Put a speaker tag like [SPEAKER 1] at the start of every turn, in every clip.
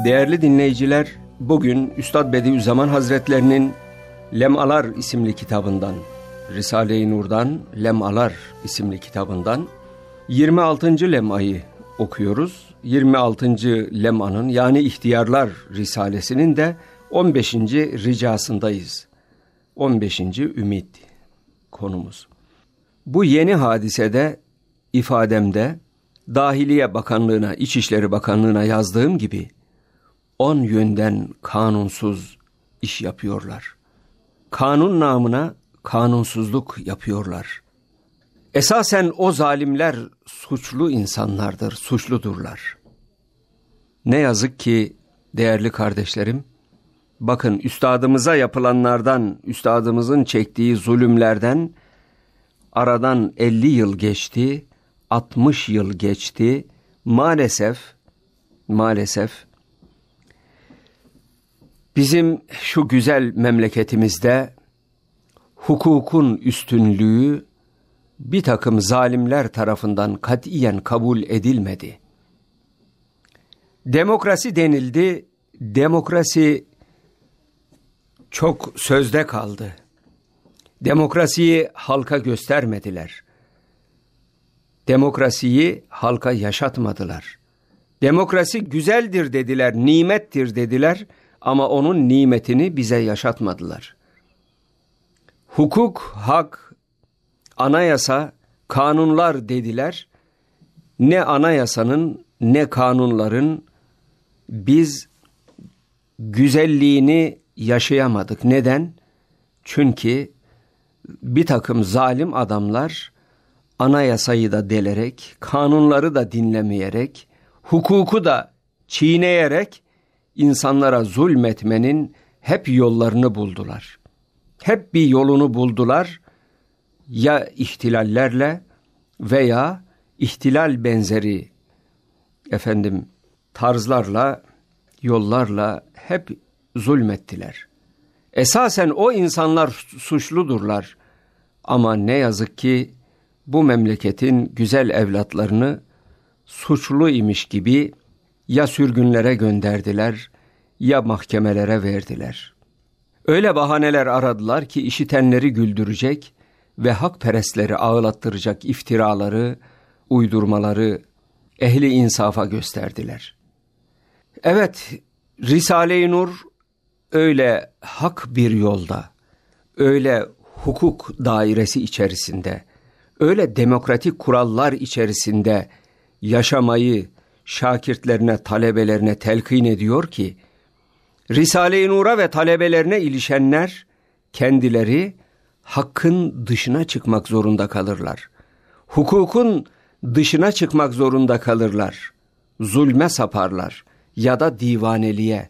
[SPEAKER 1] Değerli dinleyiciler, bugün Üstad Bediüzzaman Hazretlerinin Lemalar isimli kitabından, Risale-i Nur'dan Lemalar isimli kitabından 26. lemayı okuyoruz. 26. lemanın yani İhtiyarlar Risalesinin de 15. ricasındayız. 15. ümit konumuz. Bu yeni hadisede ifademde Dahiliye Bakanlığı'na, İçişleri Bakanlığı'na yazdığım gibi 10 yönden kanunsuz iş yapıyorlar. Kanun namına kanunsuzluk yapıyorlar. Esasen o zalimler suçlu insanlardır, suçludurlar. Ne yazık ki değerli kardeşlerim, bakın üstadımıza yapılanlardan, üstadımızın çektiği zulümlerden aradan 50 yıl geçti, 60 yıl geçti. Maalesef bizim şu güzel memleketimizde hukukun üstünlüğü bir takım zalimler tarafından katiyen kabul edilmedi. Demokrasi denildi, demokrasi çok sözde kaldı. Demokrasiyi halka göstermediler. Demokrasiyi halka yaşatmadılar. Demokrasi güzeldir dediler, nimettir dediler ama onun nimetini bize yaşatmadılar. Hukuk, hak, anayasa, kanunlar dediler. Ne anayasanın ne kanunların biz güzelliğini yaşayamadık. Neden? Çünkü bir takım zalim adamlar anayasayı da delerek, kanunları da dinlemeyerek, hukuku da çiğneyerek insanlara zulmetmenin hep yollarını buldular. Hep bir yolunu buldular. Ya ihtilallerle veya ihtilal benzeri tarzlarla, yollarla hep zulmettiler. Esasen o insanlar suçludurlar. Ama ne yazık ki bu memleketin güzel evlatlarını suçlu imiş gibi ya sürgünlere gönderdiler ya mahkemelere verdiler. Öyle bahaneler aradılar ki işitenleri güldürecek ve hakperestleri ağlattıracak iftiraları, uydurmaları ehli insafa gösterdiler. Evet, Risale-i Nur öyle hak bir yolda, öyle hukuk dairesi içerisinde, öyle demokratik kurallar içerisinde yaşamayı şakirtlerine, talebelerine telkin ediyor ki, Risale-i Nur'a ve talebelerine ilişenler kendileri hakkın dışına çıkmak zorunda kalırlar. Hukukun dışına çıkmak zorunda kalırlar. Zulme saparlar ya da divaneliğe.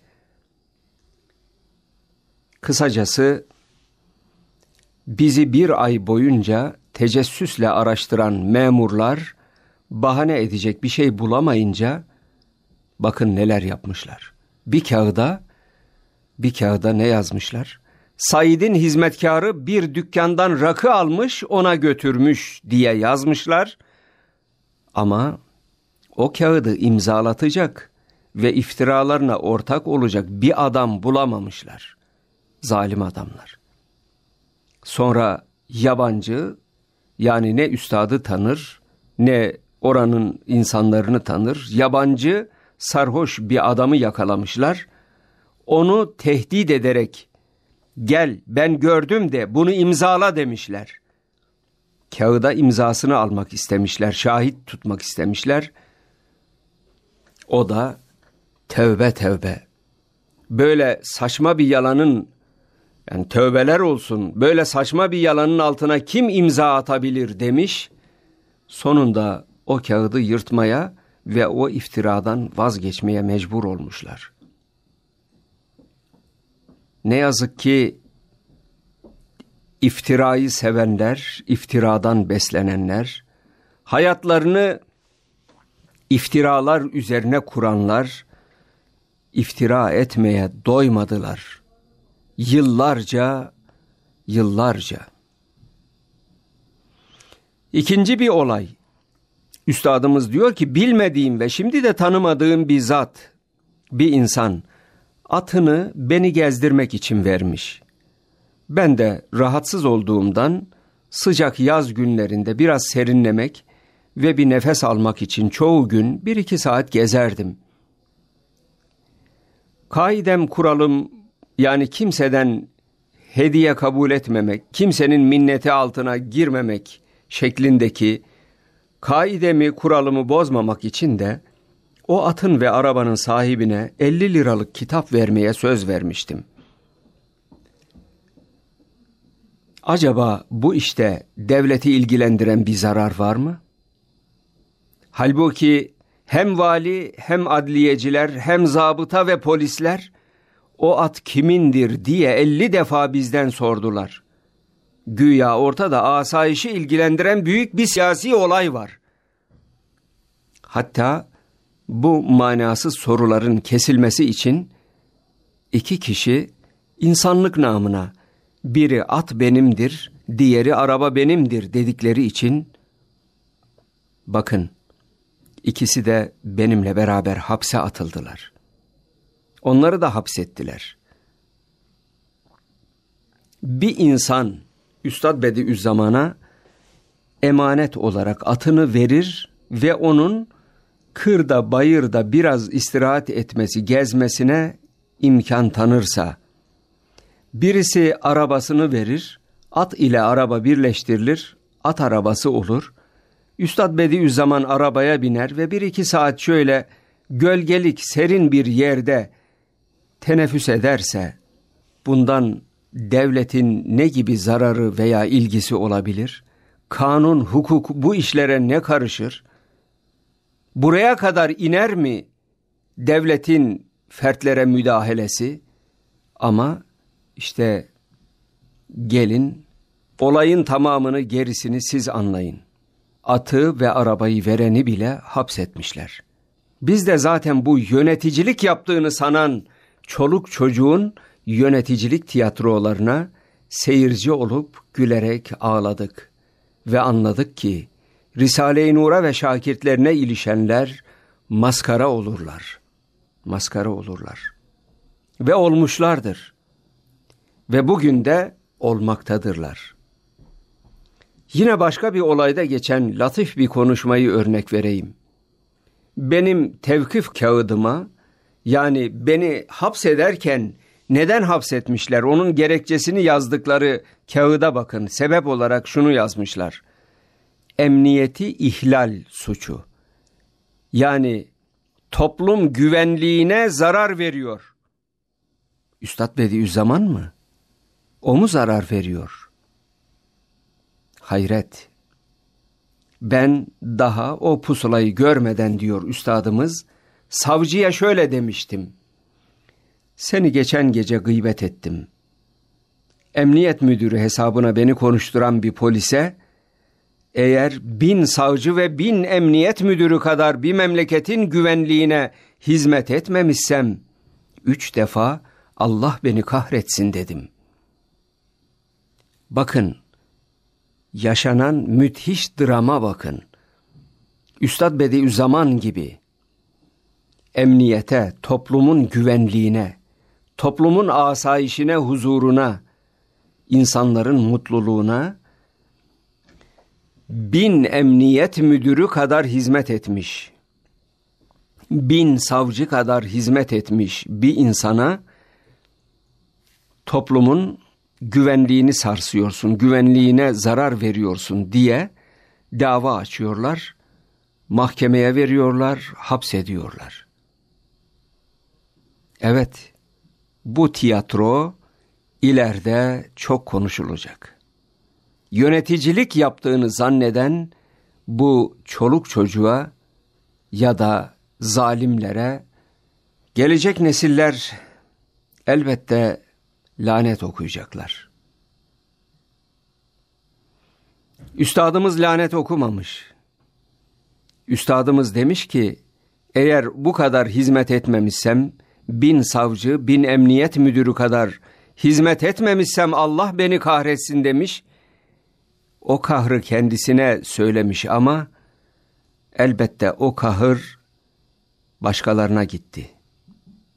[SPEAKER 1] Kısacası bizi bir ay boyunca tecessüsle araştıran memurlar bahane edecek bir şey bulamayınca bakın neler yapmışlar. Bir kağıda ne yazmışlar? Said'in hizmetkarı bir dükkandan rakı almış, ona götürmüş diye yazmışlar. Ama o kağıdı imzalatacak ve iftiralarına ortak olacak bir adam bulamamışlar. Zalim adamlar. Sonra yabancı, yani ne üstadı tanır ne oranın insanlarını tanır, yabancı sarhoş bir adamı yakalamışlar. Onu tehdit ederek gel ben gördüm de bunu imzala demişler. Kağıda imzasını almak istemişler, şahit tutmak istemişler. O da tövbe böyle saçma bir yalanın, yani tövbeler olsun, böyle saçma bir yalanın altına kim imza atabilir demiş. Sonunda o kağıdı yırtmaya ve o iftiradan vazgeçmeye mecbur olmuşlar. Ne yazık ki iftirayı sevenler, iftiradan beslenenler, hayatlarını iftiralar üzerine kuranlar, iftira etmeye doymadılar. Yıllarca. İkinci bir olay. Üstadımız diyor ki bilmediğim ve şimdi de tanımadığım bir zat bir insan atını beni gezdirmek için vermiş. Ben de rahatsız olduğumdan sıcak yaz günlerinde biraz serinlemek ve bir nefes almak için çoğu gün 1-2 saat gezerdim. Kaidem, kuralım, yani kimseden hediye kabul etmemek, kimsenin minneti altına girmemek şeklindeki kaidemi, kuralımı bozmamak için de o atın ve arabanın sahibine 50 liralık kitap vermeye söz vermiştim. Acaba bu işte devleti ilgilendiren bir zarar var mı? Halbuki hem vali, hem adliyeciler, hem zabıta ve polisler o at kimindir diye 50 defa bizden sordular. Güya ortada asayişi ilgilendiren büyük bir siyasi olay var. Hatta bu manasız soruların kesilmesi için 2 kişi insanlık namına, biri at benimdir, diğeri araba benimdir dedikleri için, bakın, ikisi de benimle beraber hapse atıldılar. Onları da hapsettiler. Bir insan Üstad Bediüzzaman'a emanet olarak atını verir ve onun kırda bayırda biraz istirahat etmesi, gezmesine imkan tanırsa, birisi arabasını verir, at ile araba birleştirilir, at arabası olur. Üstad Bediüzzaman arabaya biner ve 1-2 saat şöyle gölgelik, serin bir yerde teneffüs ederse, bundan devletin ne gibi zararı veya ilgisi olabilir? Kanun, hukuk bu işlere ne karışır? Buraya kadar iner mi devletin fertlere müdahalesi? Ama işte gelin olayın tamamını, gerisini siz anlayın. Atı ve arabayı vereni bile hapsetmişler. Biz de zaten bu yöneticilik yaptığını sanan çoluk çocuğun yöneticilik tiyatrolarına seyirci olup gülerek ağladık. Ve anladık ki Risale-i Nur'a ve şakirtlerine ilişenler maskara olurlar. Maskara olurlar. Ve olmuşlardır. Ve bugün de olmaktadırlar. Yine başka bir olayda geçen latif bir konuşmayı örnek vereyim. Benim tevkif kağıdıma, yani beni hapsederken neden hapsetmişler, onun gerekçesini yazdıkları kağıda bakın. Sebep olarak şunu yazmışlar: emniyeti ihlal suçu. Yani toplum güvenliğine zarar veriyor. Üstad Bediüzzaman mı? O mu zarar veriyor? Hayret. Ben daha o pusulayı görmeden, diyor üstadımız, savcıya şöyle demiştim: seni geçen gece gıybet ettim. Emniyet müdürü hesabına beni konuşturan bir polise, eğer 1000 savcı ve 1000 emniyet müdürü kadar bir memleketin güvenliğine hizmet etmemişsem, 3 defa Allah beni kahretsin dedim. Bakın, yaşanan müthiş drama bakın. Üstad Bediüzzaman gibi emniyete, toplumun güvenliğine, toplumun asayişine, huzuruna, insanların mutluluğuna 1000 emniyet müdürü kadar hizmet etmiş, 1000 savcı kadar hizmet etmiş bir insana toplumun güvenliğini sarsıyorsun, güvenliğine zarar veriyorsun diye dava açıyorlar, mahkemeye veriyorlar, hapsediyorlar. Evet, bu tiyatro ileride çok konuşulacak. Yöneticilik yaptığını zanneden bu çoluk çocuğa ya da zalimlere gelecek nesiller elbette lanet okuyacaklar. Üstadımız lanet okumamış. Üstadımız demiş ki, eğer bu kadar hizmet etmemişsem, 1000 savcı, 1000 emniyet müdürü kadar hizmet etmemişsem Allah beni kahretsin demiş. O kahrı kendisine söylemiş ama elbette o kahır başkalarına gitti.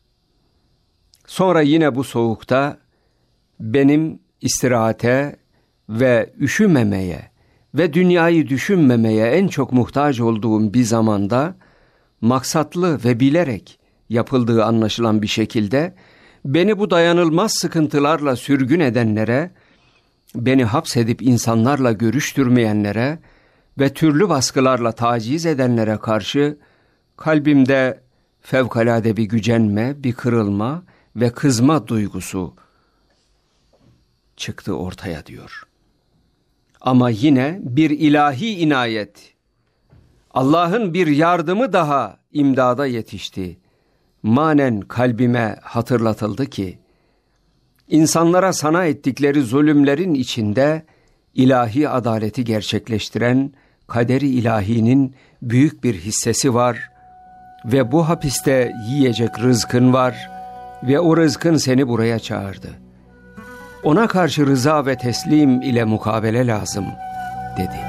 [SPEAKER 1] Sonra yine bu soğukta benim istirahate ve üşümemeye ve dünyayı düşünmemeye en çok muhtaç olduğum bir zamanda maksatlı ve bilerek yapıldığı anlaşılan bir şekilde beni bu dayanılmaz sıkıntılarla sürgün edenlere, beni hapsedip insanlarla görüştürmeyenlere ve türlü baskılarla taciz edenlere karşı kalbimde fevkalade bir gücenme, bir kırılma ve kızma duygusu çıktı ortaya diyor. Ama yine bir ilahi inayet, Allah'ın bir yardımı daha imdada yetişti. Manen kalbime hatırlatıldı ki, insanlara sana ettikleri zulümlerin içinde ilahi adaleti gerçekleştiren kaderi ilahinin büyük bir hissesi var ve bu hapiste yiyecek rızkın var ve o rızkın seni buraya çağırdı. Ona karşı rıza ve teslim ile mukabele lazım, dedi.